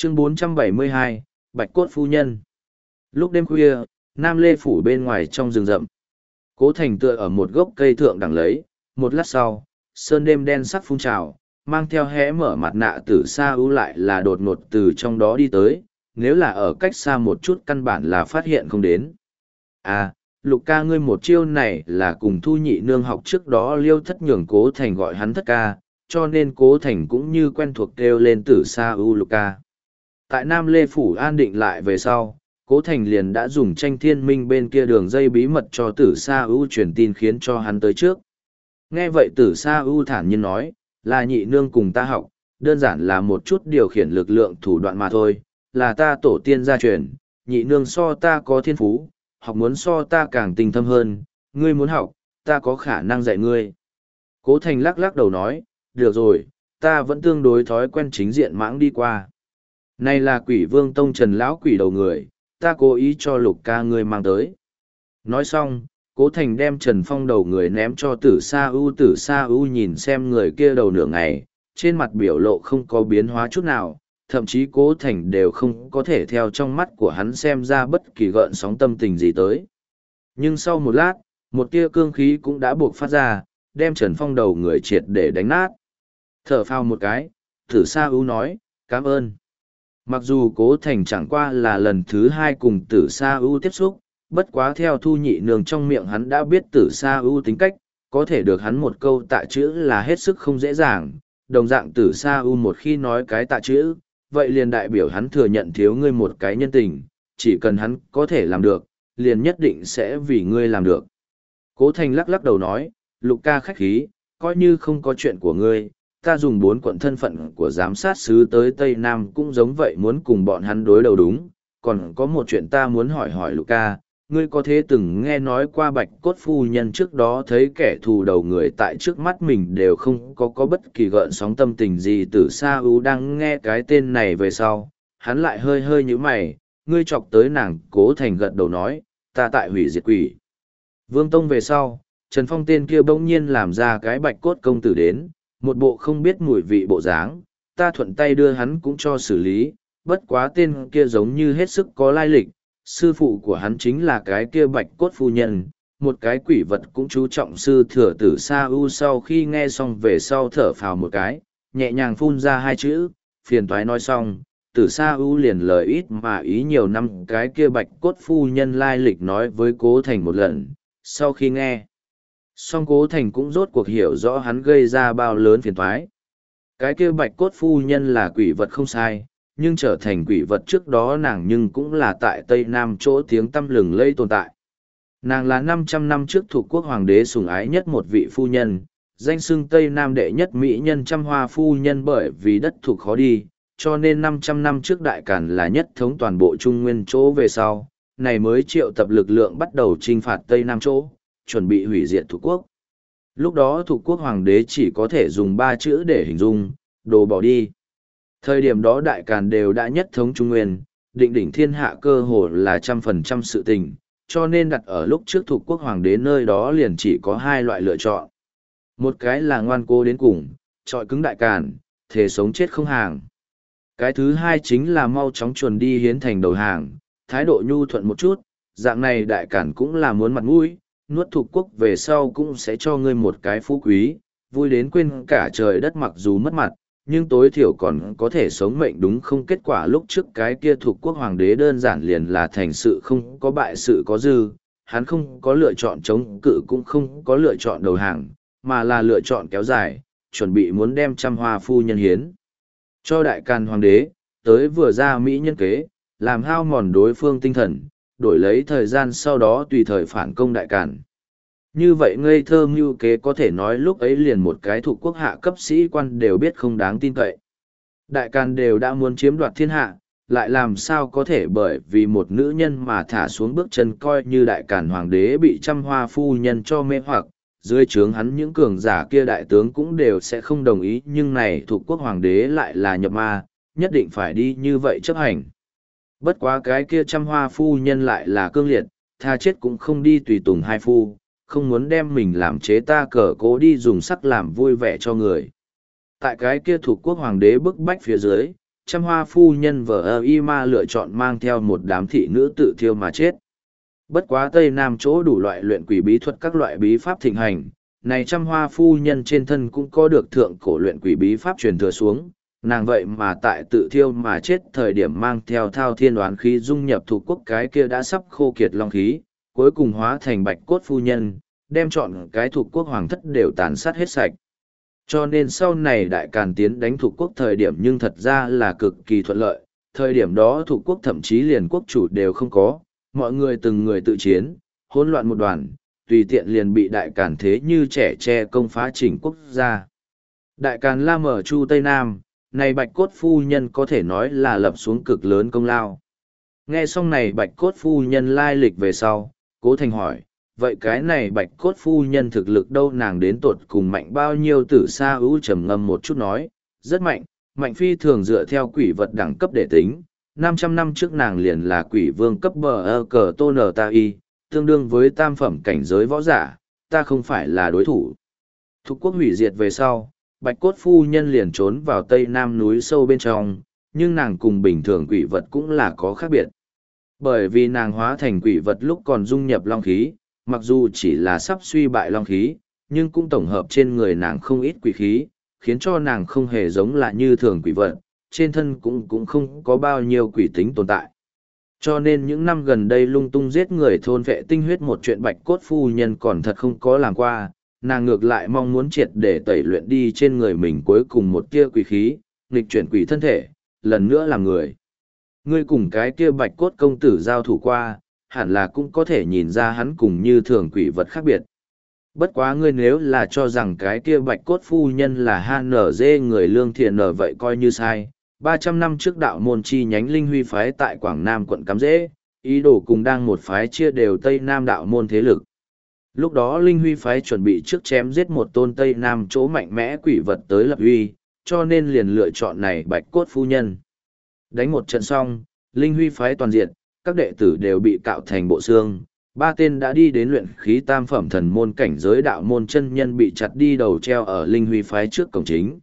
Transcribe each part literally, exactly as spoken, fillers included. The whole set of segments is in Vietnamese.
Chương bốn trăm bảy mươi hai, Bạch Cốt Phu Nhân. Lúc đêm khuya, Nam Lê Phủ bên ngoài trong rừng rậm. Cố Thành tựa ở một gốc cây thượng đẳng lấy, một lát sau, sơn đêm đen sắc phun trào, mang theo hé mở mặt nạ từ xa ưu lại là đột ngột từ trong đó đi tới, nếu là ở cách xa một chút căn bản là phát hiện không đến. À, Lục ca ngươi một chiêu này là cùng Thu Nhị Nương học trước đó Liêu Thất nhường Cố Thành gọi hắn thất ca, cho nên Cố Thành cũng như quen thuộc kêu lên từ xa ưu Lục ca. Tại Nam Lê Phủ an định lại về sau, Cố Thành liền đã dùng tranh thiên minh bên kia đường dây bí mật cho tử sa ưu truyền tin khiến cho hắn tới trước. Nghe vậy tử sa ưu thản nhiên nói, là nhị nương cùng ta học, đơn giản là một chút điều khiển lực lượng thủ đoạn mà thôi, là ta tổ tiên gia truyền, nhị nương so ta có thiên phú, học muốn so ta càng tinh thâm hơn, ngươi muốn học, ta có khả năng dạy ngươi. Cố Thành lắc lắc đầu nói, được rồi, ta vẫn tương đối thói quen chính diện mãng đi qua. Này là Quỷ Vương Tông Trần lão quỷ đầu người, ta cố ý cho Lục ca ngươi mang tới. Nói xong, Cố Thành đem Trần Phong đầu người ném cho Tử Sa U. Tử Sa U nhìn xem người kia đầu nửa ngày, trên mặt biểu lộ không có biến hóa chút nào, thậm chí Cố Thành đều không có thể theo trong mắt của hắn xem ra bất kỳ gợn sóng tâm tình gì tới. Nhưng sau một lát, một tia cương khí cũng đã buộc phát ra, đem Trần Phong đầu người triệt để đánh nát. Thở phào một cái, Tử Sa U nói, cảm ơn. Mặc dù Cố Thành chẳng qua là lần thứ hai cùng Tử Sa U tiếp xúc, bất quá theo Thu Nhị Nương trong miệng hắn đã biết Tử Sa U tính cách, có thể được hắn một câu tạ chữ là hết sức không dễ dàng. Đồng dạng Tử Sa U một khi nói cái tạ chữ, vậy liền đại biểu hắn thừa nhận thiếu ngươi một cái nhân tình, chỉ cần hắn có thể làm được, liền nhất định sẽ vì ngươi làm được. Cố Thành lắc lắc đầu nói, Lục ca khách khí, coi như không có chuyện của ngươi, ta dùng bốn quận thân phận của giám sát sứ tới Tây Nam cũng giống vậy muốn cùng bọn hắn đối đầu đúng, còn có một chuyện ta muốn hỏi hỏi Lục ca, ngươi có thế từng nghe nói qua Bạch Cốt Phu Nhân trước đó thấy kẻ thù đầu người tại trước mắt mình đều không có có bất kỳ gợn sóng tâm tình gì. Tử Sa U đang nghe cái tên này về sau, hắn lại hơi hơi như mày, ngươi chọc tới nàng. Cố Thành gật đầu nói, ta tại hủy diệt Quỷ Vương Tông về sau, Trần Phong tên kia bỗng nhiên làm ra cái Bạch Cốt công tử đến, một bộ không biết mùi vị bộ dáng, ta thuận tay đưa hắn cũng cho xử lý, bất quá tên kia giống như hết sức có lai lịch, sư phụ của hắn chính là cái kia Bạch Cốt Phu Nhân, một cái quỷ vật cũng chú trọng sư thừa. Tử Sa U sau khi nghe xong về sau thở phào một cái, nhẹ nhàng phun ra hai chữ, phiền toái. Nói xong, Tử Sa U liền lời ít mà ý nhiều năm cái kia Bạch Cốt Phu Nhân lai lịch nói với Cố Thành một lần. Sau khi nghe xong, Cố Thành cũng rốt cuộc hiểu rõ hắn gây ra bao lớn phiền toái. Cái kia Bạch Cốt Phu Nhân là quỷ vật không sai, nhưng trở thành quỷ vật trước đó nàng nhưng cũng là tại Tây Nam chỗ tiếng tăm lừng lây tồn tại. Nàng là năm trăm năm trước thuộc quốc hoàng đế sủng ái nhất một vị phu nhân, danh xưng Tây Nam đệ nhất mỹ nhân trăm hoa phu nhân, bởi vì đất thuộc khó đi, cho nên năm trăm năm trước Đại Càn là nhất thống toàn bộ Trung Nguyên chỗ về sau, này mới triệu tập lực lượng bắt đầu chinh phạt Tây Nam chỗ, chuẩn bị hủy diệt thuộc quốc. Lúc đó thuộc quốc hoàng đế chỉ có thể dùng ba chữ để hình dung, đồ bỏ đi. Thời điểm đó Đại Càn đều đã nhất thống Trung Nguyên, định đỉnh thiên hạ cơ hồ là trăm phần trăm sự tình, cho nên đặt ở lúc trước thuộc quốc hoàng đế nơi đó liền chỉ có hai loại lựa chọn. Một cái là ngoan cố đến cùng, trọi cứng Đại Càn, thề sống chết không hàng. Cái thứ hai chính là mau chóng chuồn đi hiến thành đầu hàng, thái độ nhu thuận một chút, dạng này Đại Càn cũng là muốn mặt mũi, nuốt thuộc quốc về sau cũng sẽ cho ngươi một cái phú quý, vui đến quên cả trời đất. Mặc dù mất mặt, nhưng tối thiểu còn có thể sống mệnh đúng không? Kết quả lúc trước cái kia thuộc quốc hoàng đế đơn giản liền là thành sự không có bại sự có dư, hắn không có lựa chọn chống cự cũng không có lựa chọn đầu hàng, mà là lựa chọn kéo dài, chuẩn bị muốn đem trăm hoa phu nhân hiến cho Đại Càn hoàng đế, tới vừa ra mỹ nhân kế, làm hao mòn đối phương tinh thần, đổi lấy thời gian sau đó tùy thời phản công Đại Càn. Như vậy ngây thơ mưu kế có thể nói lúc ấy liền một cái thuộc quốc hạ cấp sĩ quan đều biết không đáng tin cậy. Đại Càn đều đã muốn chiếm đoạt thiên hạ, lại làm sao có thể bởi vì một nữ nhân mà thả xuống bước chân, coi như Đại Càn hoàng đế bị trăm hoa phu nhân cho mê hoặc, dưới trướng hắn những cường giả kia đại tướng cũng đều sẽ không đồng ý, nhưng này thuộc quốc hoàng đế lại là nhập ma, nhất định phải đi như vậy chấp hành. Bất quá cái kia trăm hoa phu nhân lại là cương liệt, tha chết cũng không đi tùy tùng hai phu, không muốn đem mình làm chế ta cờ cố đi dùng sắc làm vui vẻ cho người. Tại cái kia thuộc quốc hoàng đế bức bách phía dưới, trăm hoa phu nhân vợ ơ y ma lựa chọn mang theo một đám thị nữ tự thiêu mà chết. Bất quá Tây Nam chỗ đủ loại luyện quỷ bí thuật các loại bí pháp thịnh hành, này trăm hoa phu nhân trên thân cũng có được thượng cổ luyện quỷ bí pháp truyền thừa xuống, nàng vậy mà tại tự thiêu mà chết thời điểm mang theo thao thiên đoán khí dung nhập thuộc quốc cái kia đã sắp khô kiệt long khí, cuối cùng hóa thành bạch cốt phu nhân, đem chọn cái thuộc quốc hoàng thất đều tàn sát hết sạch. Cho nên sau này đại càn tiến đánh thuộc quốc thời điểm nhưng thật ra là cực kỳ thuận lợi, thời điểm đó thuộc quốc thậm chí liền quốc chủ đều không có, mọi người từng người tự chiến, hỗn loạn một đoàn, tùy tiện liền bị đại càn thế như trẻ tre công phá chỉnh quốc gia. Đại càn la mở chu Tây Nam, này bạch cốt phu nhân có thể nói là lập xuống cực lớn công lao. Nghe xong này bạch cốt phu nhân lai lịch về sau, Cố Thành hỏi, vậy cái này bạch cốt phu nhân thực lực đâu, nàng đến tột cùng mạnh bao nhiêu? Tử Sa ưu trầm ngâm một chút nói, rất mạnh, mạnh phi thường dựa theo quỷ vật đẳng cấp để tính. năm trăm năm trước nàng liền là quỷ vương cấp bờ ơ cờ tô nờ ta y, tương đương với tam phẩm cảnh giới võ giả, ta không phải là đối thủ. Thục quốc hủy diệt về sau, bạch cốt phu nhân liền trốn vào tây nam núi sâu bên trong, nhưng nàng cùng bình thường quỷ vật cũng là có khác biệt. Bởi vì nàng hóa thành quỷ vật lúc còn dung nhập long khí, mặc dù chỉ là sắp suy bại long khí, nhưng cũng tổng hợp trên người nàng không ít quỷ khí, khiến cho nàng không hề giống là như thường quỷ vật, trên thân cũng cũng không có bao nhiêu quỷ tính tồn tại. Cho nên những năm gần đây lung tung giết người thôn vệ tinh huyết một chuyện bạch cốt phu nhân còn thật không có làm qua, nàng ngược lại mong muốn triệt để tẩy luyện đi trên người mình cuối cùng một tia quỷ khí, nghịch chuyển quỷ thân thể, lần nữa làm người. Ngươi cùng cái kia bạch cốt công tử giao thủ qua, hẳn là cũng có thể nhìn ra hắn cùng như thường quỷ vật khác biệt. Bất quá ngươi nếu là cho rằng cái kia bạch cốt phu nhân là hát en dê người lương thiện nở vậy coi như sai. ba trăm năm trước đạo môn chi nhánh Linh Huy phái tại Quảng Nam quận Cắm Rễ, ý đồ cùng đang một phái chia đều Tây Nam đạo môn thế lực. Lúc đó Linh Huy phái chuẩn bị trước chém giết một tôn Tây Nam chỗ mạnh mẽ quỷ vật tới lập uy, cho nên liền lựa chọn này bạch cốt phu nhân. Đánh một trận xong, Linh Huy phái toàn diện, các đệ tử đều bị cạo thành bộ xương, ba tên đã đi đến luyện khí tam phẩm thần môn cảnh giới đạo môn chân nhân bị chặt đi đầu treo ở Linh Huy phái trước cổng chính.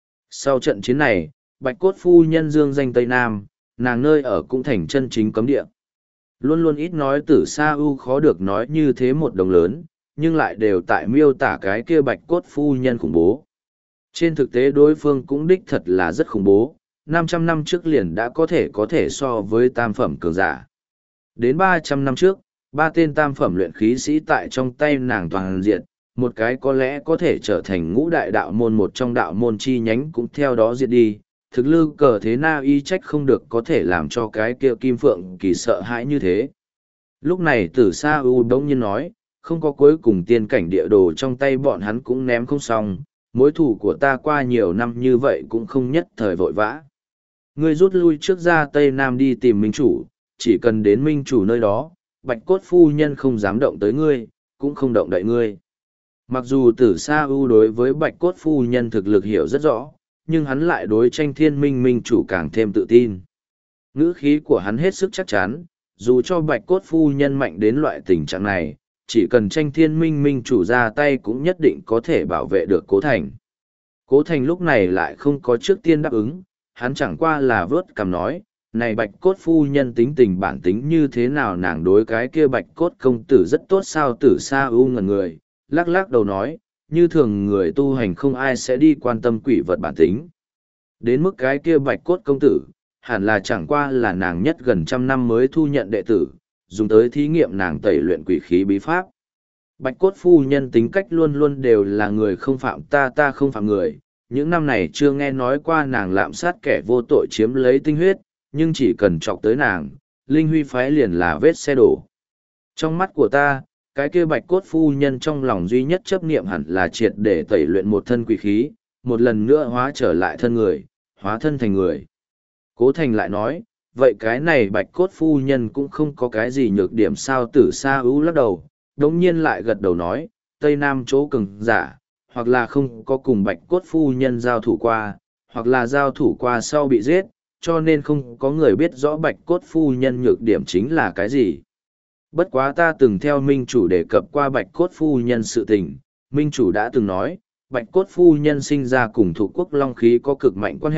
Sau trận chiến này, bạch cốt phu nhân dương danh Tây Nam, nàng nơi ở cũng thành chân chính cấm địa. Luôn luôn ít nói Tử Sa ưu khó được nói như thế một đồng lớn, nhưng lại đều tại miêu tả cái kia bạch cốt phu nhân khủng bố. Trên thực tế đối phương cũng đích thật là rất khủng bố, năm trăm năm trước liền đã có thể có thể so với tam phẩm cường giả. Đến ba trăm năm trước, ba tên tam phẩm luyện khí sĩ tại trong tay nàng toàn diện, một cái có lẽ có thể trở thành ngũ đại đạo môn một trong đạo môn chi nhánh cũng theo đó diệt đi. Thực lư cờ thế na y trách không được có thể làm cho cái kia kim phượng kỳ sợ hãi như thế. Lúc này Tử Sa ưu đống nhiên nói, không có cuối cùng tiên cảnh địa đồ trong tay bọn hắn cũng ném không xong, mối thủ của ta qua nhiều năm như vậy cũng không nhất thời vội vã. Ngươi rút lui trước ra Tây Nam đi tìm minh chủ, chỉ cần đến minh chủ nơi đó, bạch cốt phu nhân không dám động tới ngươi, cũng không động đậy ngươi. Mặc dù Tử Sa ưu đối với bạch cốt phu nhân thực lực hiểu rất rõ, nhưng hắn lại đối tranh thiên minh minh chủ càng thêm tự tin. Ngữ khí của hắn hết sức chắc chắn, dù cho bạch cốt phu nhân mạnh đến loại tình trạng này, chỉ cần tranh thiên minh minh chủ ra tay cũng nhất định có thể bảo vệ được Cố Thành. Cố Thành lúc này lại không có trước tiên đáp ứng, hắn chẳng qua là vớt cằm nói, này bạch cốt phu nhân tính tình bản tính như thế nào, nàng đối cái kia bạch cốt công tử rất tốt sao? Tử Sa ưu ngẩn người, lắc lắc đầu nói, như thường người tu hành không ai sẽ đi quan tâm quỷ vật bản tính. Đến mức cái kia bạch cốt công tử, hẳn là chẳng qua là nàng nhất gần trăm năm mới thu nhận đệ tử, dùng tới thí nghiệm nàng tẩy luyện quỷ khí bí pháp. Bạch cốt phu nhân tính cách luôn luôn đều là người không phạm ta ta không phạm người, những năm này chưa nghe nói qua nàng lạm sát kẻ vô tội chiếm lấy tinh huyết, nhưng chỉ cần chọc tới nàng, Linh Huy phái liền là vết xe đổ. Trong mắt của ta, cái kia bạch cốt phu nhân trong lòng duy nhất chấp niệm hẳn là triệt để tẩy luyện một thân quỷ khí, một lần nữa hóa trở lại thân người, hóa thân thành người. Cố Thành lại nói, vậy cái này bạch cốt phu nhân cũng không có cái gì nhược điểm sao? Tử Sa ưu lắc đầu, đống nhiên lại gật đầu nói, Tây Nam chỗ cường giả, hoặc là không có cùng bạch cốt phu nhân giao thủ qua, hoặc là giao thủ qua sau bị giết, cho nên không có người biết rõ bạch cốt phu nhân nhược điểm chính là cái gì. Bất quá ta từng theo minh chủ đề cập qua bạch cốt phu nhân sự tình, minh chủ đã từng nói, bạch cốt phu nhân sinh ra cùng thủ quốc long khí có cực mạnh quan hệ,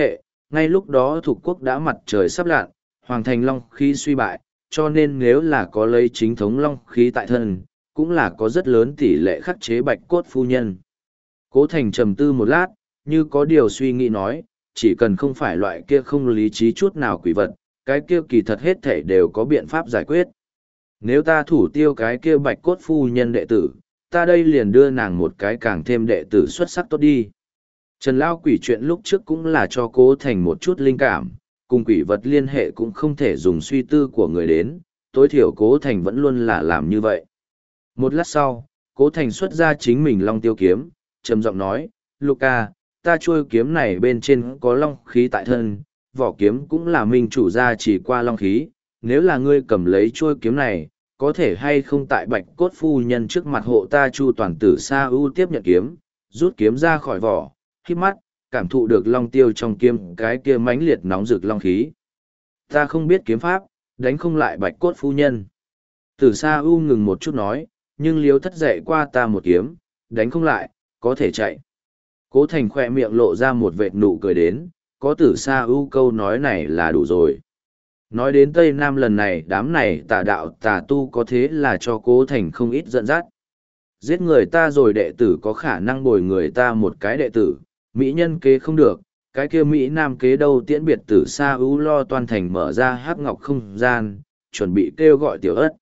Ngay lúc đó thuộc quốc đã mặt trời sắp lặn, hoàng thành long khí suy bại, cho nên nếu là có lấy chính thống long khí tại thân, cũng là có rất lớn tỷ lệ khắc chế bạch cốt phu nhân. Cố Thành trầm tư một lát, như có điều suy nghĩ nói, chỉ cần không phải loại kia không lý trí chút nào quỷ vật, cái kia kỳ thật hết thể đều có biện pháp giải quyết. Nếu ta thủ tiêu cái kia bạch cốt phu nhân đệ tử, ta đây liền đưa nàng một cái càng thêm đệ tử xuất sắc tốt đi. Trần Lao quỷ chuyện lúc trước cũng là cho Cố Thành một chút linh cảm, cùng quỷ vật liên hệ cũng không thể dùng suy tư của người đến, tối thiểu Cố Thành vẫn luôn là làm như vậy. Một lát sau, Cố Thành xuất ra chính mình long tiêu kiếm, trầm giọng nói, Luca, ta chuôi kiếm này bên trên có long khí tại thân, vỏ kiếm cũng là minh chủ gia chỉ qua long khí, nếu là ngươi cầm lấy chuôi kiếm này, có thể hay không tại bạch cốt phu nhân trước mặt hộ ta chu toàn tử sa ưu tiếp nhận kiếm, rút kiếm ra khỏi vỏ, khi mắt, cảm thụ được long tiêu trong kiếm cái kia mãnh liệt nóng rực long khí. Ta không biết kiếm pháp, đánh không lại bạch cốt phu nhân. Tử sa ưu ngừng một chút nói, nhưng liếu thất dạy qua ta một kiếm, đánh không lại, có thể chạy. Cố Thành khoe miệng lộ ra một vệt nụ cười đến, có tử sa ưu câu nói này là đủ rồi. Nói đến Tây Nam lần này đám này tà đạo tà tu có thế là cho Cố Thành không ít dẫn dắt. Giết người ta rồi đệ tử có khả năng bồi người ta một cái đệ tử, Mỹ nhân kế không được, cái kia Mỹ Nam kế đâu tiễn biệt tử sa ưu lo toàn thành mở ra hắc ngọc không gian, chuẩn bị kêu gọi tiểu ất.